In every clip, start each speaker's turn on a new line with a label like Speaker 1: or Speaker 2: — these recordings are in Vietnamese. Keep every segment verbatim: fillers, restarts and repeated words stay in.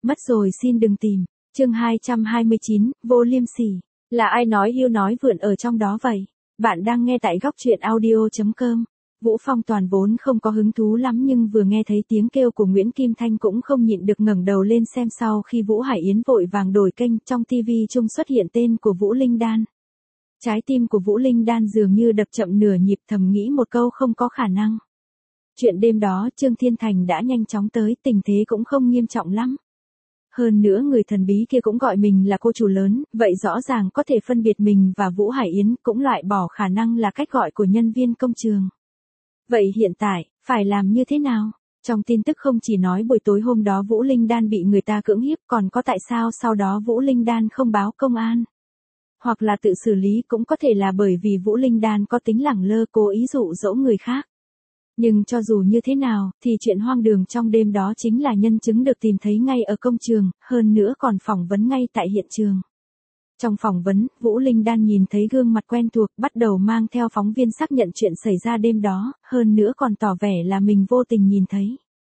Speaker 1: Mất rồi xin đừng tìm. Chương hai trăm hai mươi chín, vô liêm sỉ. Là ai nói hưu nói vượn ở trong đó vậy? Bạn đang nghe tại góc truyện audio chấm com. Vũ Phong Toàn vốn không có hứng thú lắm nhưng vừa nghe thấy tiếng kêu của Nguyễn Kim Thanh cũng không nhịn được ngẩng đầu lên xem. Sau khi Vũ Hải Yến vội vàng đổi kênh, trong ti vi chung xuất hiện tên của Vũ Linh Đan. Trái tim của Vũ Linh Đan dường như đập chậm nửa nhịp, thầm nghĩ một câu không có khả năng. Chuyện đêm đó Trương Thiên Thành đã nhanh chóng tới, tình thế cũng không nghiêm trọng lắm. Hơn nữa người thần bí kia cũng gọi mình là cô chủ lớn, vậy rõ ràng có thể phân biệt mình và Vũ Hải Yến, cũng loại bỏ khả năng là cách gọi của nhân viên công trường. Vậy hiện tại, phải làm như thế nào? Trong tin tức không chỉ nói buổi tối hôm đó Vũ Linh Đan bị người ta cưỡng hiếp, còn có tại sao sau đó Vũ Linh Đan không báo công an. Hoặc là tự xử lý, cũng có thể là bởi vì Vũ Linh Đan có tính lẳng lơ, cố ý dụ dỗ người khác. Nhưng cho dù như thế nào, thì chuyện hoang đường trong đêm đó chính là nhân chứng được tìm thấy ngay ở công trường, hơn nữa còn phỏng vấn ngay tại hiện trường. Trong phỏng vấn, Vũ Linh Đan nhìn thấy gương mặt quen thuộc, bắt đầu mang theo phóng viên xác nhận chuyện xảy ra đêm đó, hơn nữa còn tỏ vẻ là mình vô tình nhìn thấy.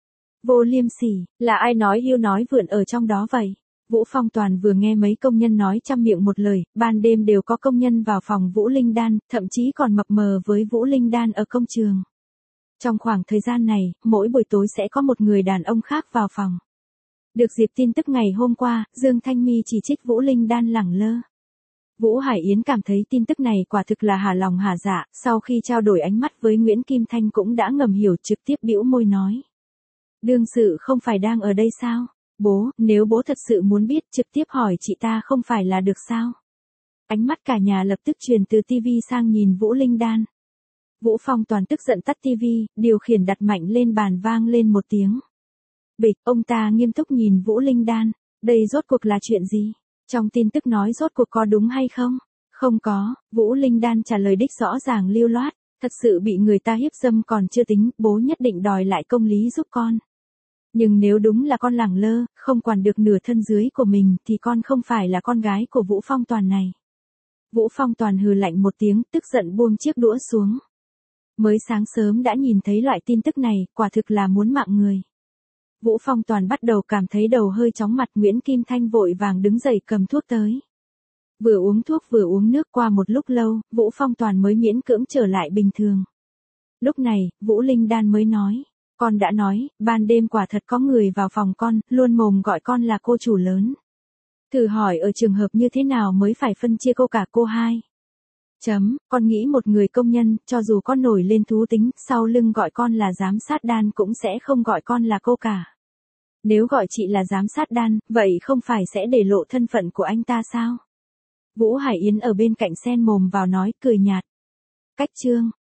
Speaker 1: Vô liêm sỉ, là ai nói hưu nói vượn ở trong đó vậy? Vũ Phong Toàn vừa nghe mấy công nhân nói trăm miệng một lời, ban đêm đều có công nhân vào phòng Vũ Linh Đan, thậm chí còn mập mờ với Vũ Linh Đan ở công trường. Trong khoảng thời gian này, mỗi buổi tối sẽ có một người đàn ông khác vào phòng. Được dịp tin tức ngày hôm qua, Dương Thanh My chỉ trích Vũ Linh Đan lẳng lơ. Vũ Hải Yến cảm thấy tin tức này quả thực là hà lòng hà dạ, sau khi trao đổi ánh mắt với Nguyễn Kim Thanh cũng đã ngầm hiểu, trực tiếp bĩu môi nói. Đương sự không phải đang ở đây sao? Bố, nếu bố thật sự muốn biết, trực tiếp hỏi chị ta không phải là được sao? Ánh mắt cả nhà lập tức truyền từ tivi sang nhìn Vũ Linh Đan. Vũ Phong Toàn tức giận tắt tivi, điều khiển đặt mạnh lên bàn, vang lên một tiếng. Bịch, ông ta nghiêm túc nhìn Vũ Linh Đan. Đây rốt cuộc là chuyện gì? Trong tin tức nói rốt cuộc có đúng hay không? Không có, Vũ Linh Đan trả lời đích rõ ràng lưu loát. Thật sự bị người ta hiếp dâm còn chưa tính, bố nhất định đòi lại công lý giúp con. Nhưng nếu đúng là con lẳng lơ, không quản được nửa thân dưới của mình thì con không phải là con gái của Vũ Phong Toàn này. Vũ Phong Toàn hừ lạnh một tiếng, tức giận buông chiếc đũa xuống. Mới sáng sớm đã nhìn thấy loại tin tức này, quả thực là muốn mạng người. Vũ Phong Toàn bắt đầu cảm thấy đầu hơi chóng mặt. Nguyễn Kim Thanh vội vàng đứng dậy cầm thuốc tới. Vừa uống thuốc vừa uống nước, qua một lúc lâu, Vũ Phong Toàn mới miễn cưỡng trở lại bình thường. Lúc này, Vũ Linh Đan mới nói. Con đã nói, ban đêm quả thật có người vào phòng con, luôn mồm gọi con là cô chủ lớn. Thử hỏi ở trường hợp như thế nào mới phải phân chia cô cả cô hai? Chấm, con nghĩ một người công nhân, cho dù con nổi lên thú tính, sau lưng gọi con là giám sát Đan cũng sẽ không gọi con là cô cả. Nếu gọi chị là giám sát Đan, vậy không phải sẽ để lộ thân phận của anh ta sao? Vũ Hải Yến ở bên cạnh xen mồm vào nói, cười nhạt. Cách chương.